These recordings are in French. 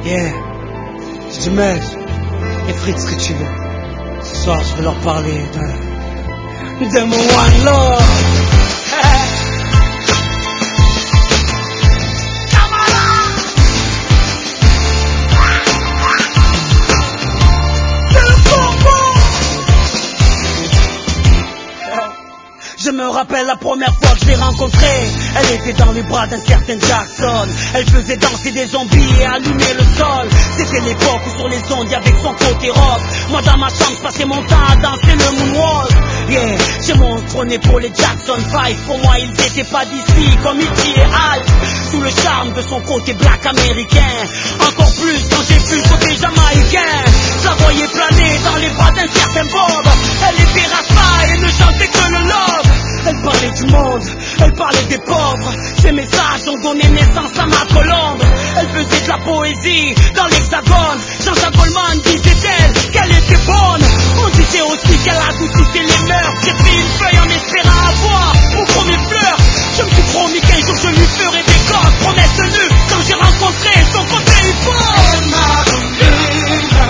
Yeah, je dis mec, les frites ce que tu veux. Ce soir je vais leur parler de mon one love. Je me rappelle la première fois que je l'ai rencontrée. Elle était dans les bras d'un certain Jackson. Elle faisait danser des zombies et allumer le sol. C'était l'époque où sur les ondes y'avait son côté rock. Moi dans ma chambre je passais mon temps à danser le moonwalk. Yeah, j'ai mon trône pour les Jackson 5. Pour moi ils étaient pas d'ici comme Iggy et Al. Sous le charme de son côté black américain. Encore plus quand j'ai vu le côté jamaïcain. Je la voyais planer dans les bras d'un certain Bob. Elle était rasta et ne chantait que le love. Elle parlait du monde, elle parlait des pauvres. Ses messages ont donné naissance à ma colombe. Elle faisait de la poésie dans l'hexagone. Jean-Jacques Goldman disait d'elle qu'elle était bonne. On disait aussi qu'elle adoucissait les mœurs. J'ai pris une feuille en espérant avoir mon premier fleur. Je me suis promis qu'un jour je lui ferai des gosses. Promesse tenue quand j'ai rencontré son côté hip-hop. Elle m'a donné la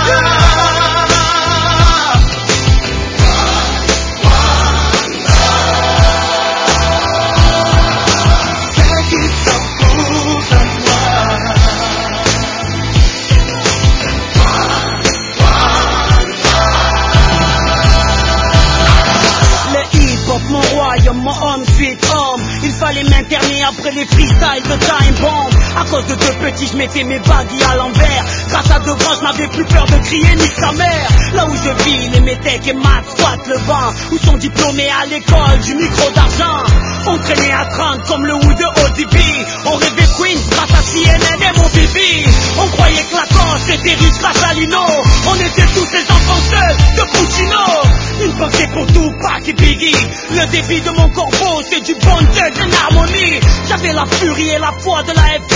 mon homme sweet home. Il fallait m'interner après les freestyles de Time Bomb. À cause de deux petits je mettais mes baggy à l'envers. Grâce à deux grands je n'avais plus peur de crier ni sa mère. Là où je vis les métèques et maths squattent le vent. Où sont diplômés à l'école du micro d'argent. On traînait à 30 comme le Woo de ODB. On rêvait Queens grâce à CNN et mon bébé. On croyait que la cause était riche grâce à Lino. On était tous les enfants seuls de Puccino. Une pensée pour Tupac et Biggie. Le débit de mon corbeau c'est du bon Dieu, d'une harmonie. J'avais la furie et la foi de la